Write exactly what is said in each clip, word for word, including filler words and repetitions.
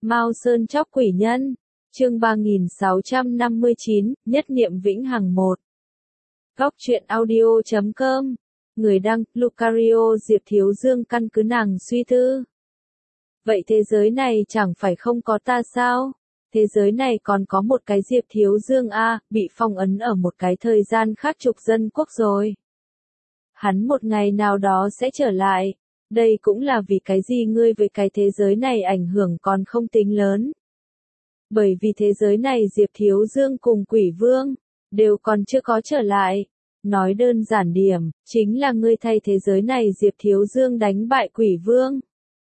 Mao Sơn chóc quỷ nhân, chương ba nghìn sáu trăm năm mươi chín, nhất niệm vĩnh hằng một. Góc truyện audio chấm com, người đăng, Lucario Diệp Thiếu Dương căn cứ nàng suy tư. Vậy thế giới này chẳng phải không có ta sao? Thế giới này còn có một cái Diệp Thiếu Dương a, bị phong ấn ở một cái thời gian khác trục dân quốc rồi. Hắn một ngày nào đó sẽ trở lại. Đây cũng là vì cái gì ngươi với cái thế giới này ảnh hưởng còn không tính lớn. Bởi vì thế giới này Diệp Thiếu Dương cùng Quỷ Vương, đều còn chưa có trở lại. Nói đơn giản điểm, chính là ngươi thay thế giới này Diệp Thiếu Dương đánh bại Quỷ Vương.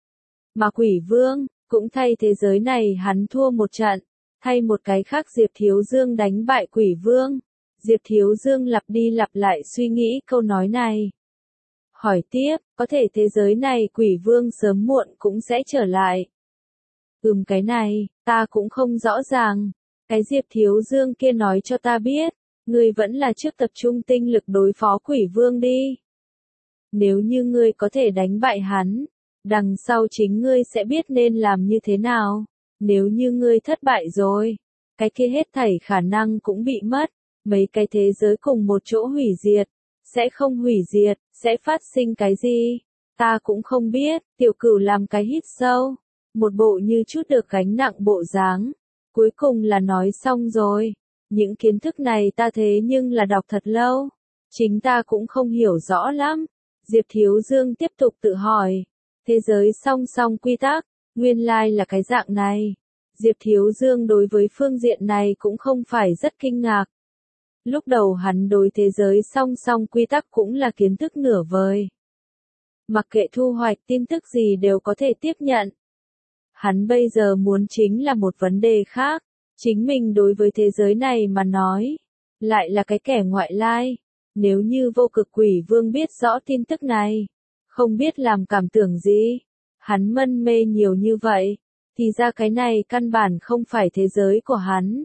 Mà Quỷ Vương, cũng thay thế giới này hắn thua một trận, thay một cái khác Diệp Thiếu Dương đánh bại Quỷ Vương. Diệp Thiếu Dương lặp đi lặp lại suy nghĩ câu nói này. Hỏi tiếp, có thể thế giới này Quỷ Vương sớm muộn cũng sẽ trở lại. Ừm cái này, ta cũng không rõ ràng. Cái Diệp Thiếu Dương kia nói cho ta biết, ngươi vẫn là trước tập trung tinh lực đối phó Quỷ Vương đi. Nếu như ngươi có thể đánh bại hắn, đằng sau chính ngươi sẽ biết nên làm như thế nào. Nếu như ngươi thất bại rồi, cái kia hết thảy khả năng cũng bị mất, mấy cái thế giới cùng một chỗ hủy diệt. Sẽ không hủy diệt, sẽ phát sinh cái gì? Ta cũng không biết, tiểu cửu làm cái hít sâu. Một bộ như chút được gánh nặng bộ dáng. Cuối cùng là nói xong rồi. Những kiến thức này ta thế nhưng là đọc thật lâu. Chính ta cũng không hiểu rõ lắm. Diệp Thiếu Dương tiếp tục tự hỏi. Thế giới song song quy tắc, nguyên lai là cái dạng này. Diệp Thiếu Dương đối với phương diện này cũng không phải rất kinh ngạc. Lúc đầu hắn đối thế giới song song quy tắc cũng là kiến thức nửa vời. Mặc kệ thu hoạch tin tức gì đều có thể tiếp nhận. Hắn bây giờ muốn chính là một vấn đề khác. Chính mình đối với thế giới này mà nói, lại là cái kẻ ngoại lai. Nếu như vô cực Quỷ Vương biết rõ tin tức này, không biết làm cảm tưởng gì, hắn mân mê nhiều như vậy, thì ra cái này căn bản không phải thế giới của hắn.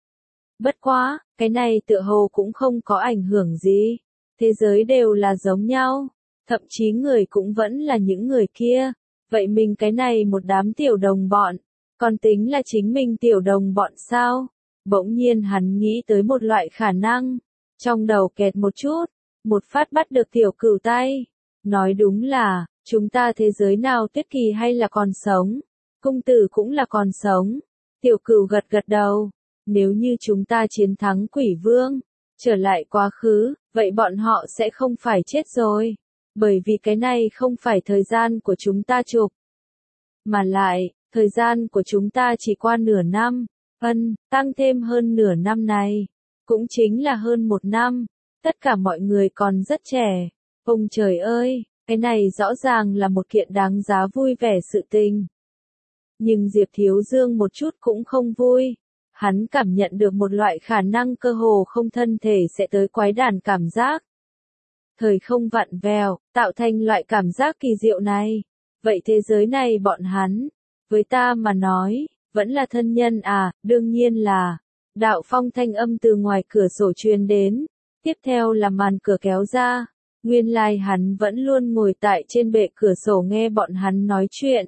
Bất quá, cái này tựa hồ cũng không có ảnh hưởng gì. Thế giới đều là giống nhau. Thậm chí người cũng vẫn là những người kia. Vậy mình cái này một đám tiểu đồng bọn. Còn tính là chính mình tiểu đồng bọn sao? Bỗng nhiên hắn nghĩ tới một loại khả năng. Trong đầu kẹt một chút. Một phát bắt được tiểu cửu tay. Nói đúng là, chúng ta thế giới nào Tuyết Kỳ hay là còn sống? Cung tử cũng là còn sống. Tiểu cửu gật gật đầu. Nếu như chúng ta chiến thắng Quỷ Vương, trở lại quá khứ, vậy bọn họ sẽ không phải chết rồi. Bởi vì cái này không phải thời gian của chúng ta chụp. Mà lại, thời gian của chúng ta chỉ qua nửa năm. Ân, tăng thêm hơn nửa năm này. Cũng chính là hơn một năm. Tất cả mọi người còn rất trẻ. Ông trời ơi, cái này rõ ràng là một kiện đáng giá vui vẻ sự tình. Nhưng Diệp Thiếu Dương một chút cũng không vui. Hắn cảm nhận được một loại khả năng cơ hồ không thân thể sẽ tới quái đản cảm giác. Thời không vặn vẹo, tạo thành loại cảm giác kỳ diệu này. Vậy thế giới này bọn hắn, với ta mà nói, vẫn là thân nhân à, đương nhiên là. Đạo phong thanh âm từ ngoài cửa sổ truyền đến. Tiếp theo là màn cửa kéo ra. Nguyên lai hắn vẫn luôn ngồi tại trên bệ cửa sổ nghe bọn hắn nói chuyện.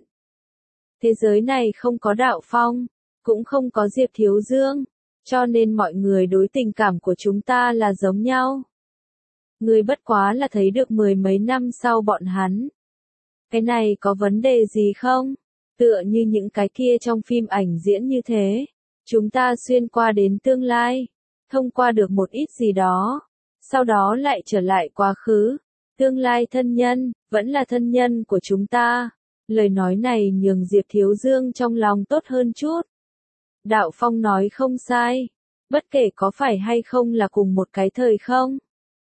Thế giới này không có đạo phong. Cũng không có Diệp Thiếu Dương, cho nên mọi người đối tình cảm của chúng ta là giống nhau. Ngươi bất quá là thấy được mười mấy năm sau bọn hắn. Cái này có vấn đề gì không? Tựa như những cái kia trong phim ảnh diễn như thế. Chúng ta xuyên qua đến tương lai, thông qua được một ít gì đó, sau đó lại trở lại quá khứ. Tương lai thân nhân, vẫn là thân nhân của chúng ta. Lời nói này nhường Diệp Thiếu Dương trong lòng tốt hơn chút. Đạo Phong nói không sai. Bất kể có phải hay không là cùng một cái thời không.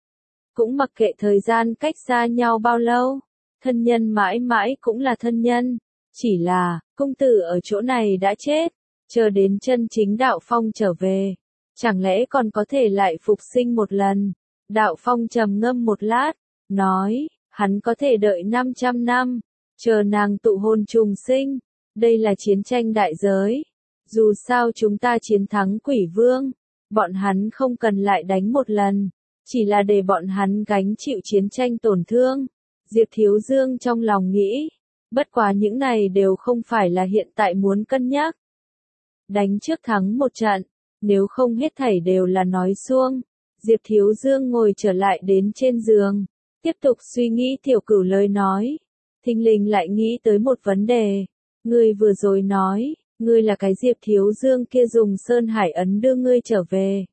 Cũng mặc kệ thời gian cách xa nhau bao lâu. Thân nhân mãi mãi cũng là thân nhân. Chỉ là, công tử ở chỗ này đã chết. Chờ đến chân chính Đạo Phong trở về. Chẳng lẽ còn có thể lại phục sinh một lần. Đạo Phong trầm ngâm một lát. Nói, hắn có thể đợi năm trăm năm. Chờ nàng tụ hồn trùng sinh. Đây là chiến tranh đại giới. Dù sao chúng ta chiến thắng Quỷ Vương, bọn hắn không cần lại đánh một lần, chỉ là để bọn hắn gánh chịu chiến tranh tổn thương. Diệp Thiếu Dương trong lòng nghĩ, Bất quá những này đều không phải là hiện tại muốn cân nhắc. Đánh trước thắng một trận, nếu không hết thảy đều là nói suông. Diệp Thiếu Dương ngồi trở lại đến trên giường, tiếp tục suy nghĩ Tiểu Cửu lời nói. Thình lình lại nghĩ tới một vấn đề. Ngươi vừa rồi nói, ngươi là cái Diệp Thiếu Dương kia dùng Sơn Hải Ấn đưa ngươi trở về.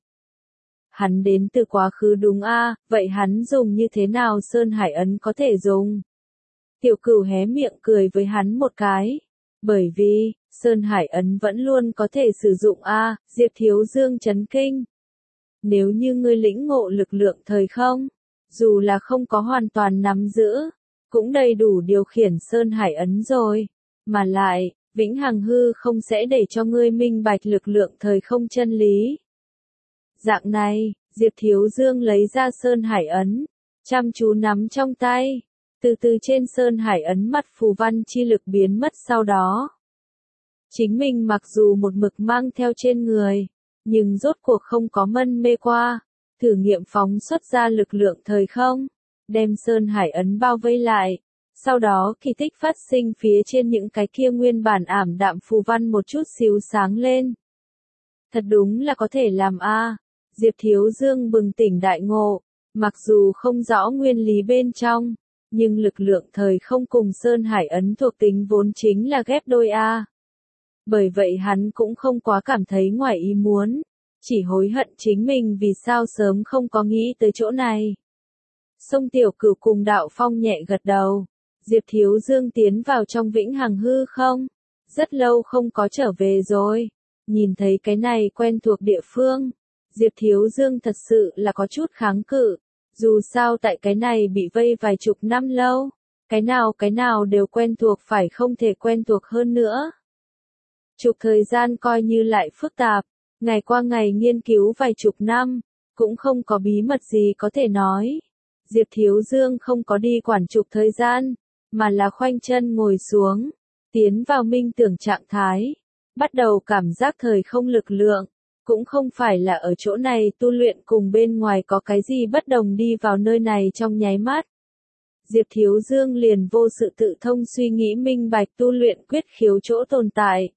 Hắn đến từ quá khứ đúng a, vậy hắn dùng như thế nào Sơn Hải Ấn có thể dùng? Tiểu Cửu hé miệng cười với hắn một cái. Bởi vì, Sơn Hải Ấn vẫn luôn có thể sử dụng a, Diệp Thiếu Dương chấn kinh. Nếu như ngươi lĩnh ngộ lực lượng thời không, dù là không có hoàn toàn nắm giữ, cũng đầy đủ điều khiển Sơn Hải Ấn rồi. Mà lại, vĩnh hằng hư không sẽ để cho ngươi minh bạch lực lượng thời không chân lý. Dạng này, Diệp Thiếu Dương lấy ra Sơn Hải Ấn, chăm chú nắm trong tay. Từ từ trên Sơn Hải Ấn mặt phù văn chi lực biến mất sau đó. Chính mình mặc dù một mực mang theo trên người, nhưng rốt cuộc không có mân mê qua, thử nghiệm phóng xuất ra lực lượng thời không, đem Sơn Hải Ấn bao vây lại. Sau đó kỳ tích phát sinh phía trên những cái kia nguyên bản ảm đạm phù văn một chút xíu sáng lên. Thật đúng là có thể làm a. Diệp Thiếu Dương bừng tỉnh đại ngộ, mặc dù không rõ nguyên lý bên trong, nhưng lực lượng thời không cùng Sơn Hải Ấn thuộc tính vốn chính là ghép đôi a. Bởi vậy hắn cũng không quá cảm thấy ngoài ý muốn, chỉ hối hận chính mình vì sao sớm không có nghĩ tới chỗ này. Song Tiểu Cửu cùng Đạo Phong nhẹ gật đầu. Diệp Thiếu Dương tiến vào trong vĩnh hằng hư không, rất lâu không có trở về rồi. Nhìn thấy cái này quen thuộc địa phương, Diệp Thiếu Dương thật sự là có chút kháng cự. Dù sao tại cái này bị vây vài chục năm lâu, cái nào cái nào đều quen thuộc phải không thể quen thuộc hơn nữa. Chục thời gian coi như lại phức tạp, ngày qua ngày nghiên cứu vài chục năm, cũng không có bí mật gì có thể nói. Diệp Thiếu Dương không có đi quản chục thời gian, mà là khoanh chân ngồi xuống, tiến vào minh tưởng trạng thái, bắt đầu cảm giác thời không lực lượng, cũng không phải là ở chỗ này tu luyện cùng bên ngoài có cái gì bất đồng đi vào nơi này trong nháy mắt. Diệp Thiếu Dương liền vô sự tự thông suy nghĩ minh bạch tu luyện quyết khiếu chỗ tồn tại.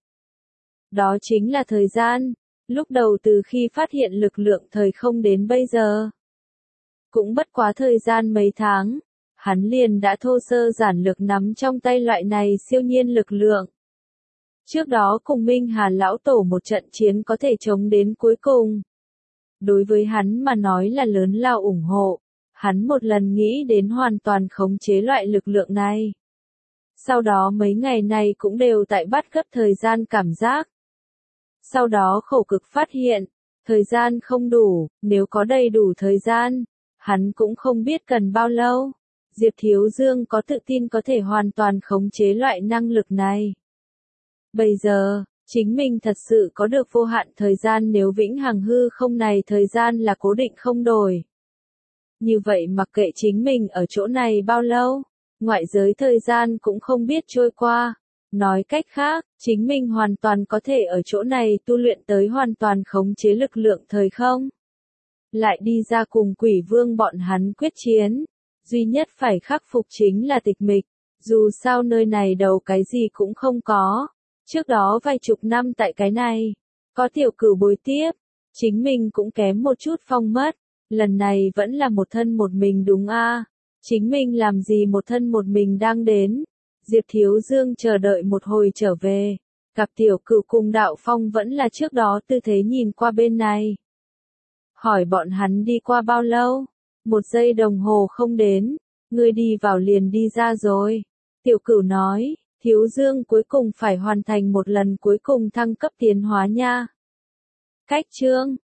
Đó chính là thời gian, lúc đầu từ khi phát hiện lực lượng thời không đến bây giờ. Cũng bất quá thời gian mấy tháng, hắn liền đã thô sơ giản lược nắm trong tay loại này siêu nhiên lực lượng. Trước đó cùng Minh Hà Lão Tổ một trận chiến có thể chống đến cuối cùng. Đối với hắn mà nói là lớn lao ủng hộ, hắn một lần nghĩ đến hoàn toàn khống chế loại lực lượng này. Sau đó mấy ngày này cũng đều tại bắt gấp thời gian cảm giác. Sau đó khổ cực phát hiện, thời gian không đủ, nếu có đầy đủ thời gian, hắn cũng không biết cần bao lâu. Diệp Thiếu Dương có tự tin có thể hoàn toàn khống chế loại năng lực này. Bây giờ, chính mình thật sự có được vô hạn thời gian nếu vĩnh hằng hư không này thời gian là cố định không đổi. Như vậy mặc kệ chính mình ở chỗ này bao lâu, ngoại giới thời gian cũng không biết trôi qua. Nói cách khác, chính mình hoàn toàn có thể ở chỗ này tu luyện tới hoàn toàn khống chế lực lượng thời không. Lại đi ra cùng quỷ vương bọn hắn quyết chiến. Duy nhất phải khắc phục chính là tịch mịch. Dù sao nơi này đầu cái gì cũng không có. Trước đó vài chục năm tại cái này, có Tiểu Cửu bồi tiếp, chính mình cũng kém một chút phong mất. Lần này vẫn là một thân một mình đúng a? Chính mình làm gì một thân một mình đang đến. Diệp Thiếu Dương chờ đợi một hồi trở về, gặp Tiểu Cửu cùng Đạo Phong vẫn là trước đó tư thế nhìn qua bên này. Hỏi bọn hắn đi qua bao lâu? Một giây đồng hồ không đến, ngươi đi vào liền đi ra rồi. Tiểu Cửu nói, Thiếu Dương cuối cùng phải hoàn thành một lần cuối cùng thăng cấp tiến hóa nha. Cách chương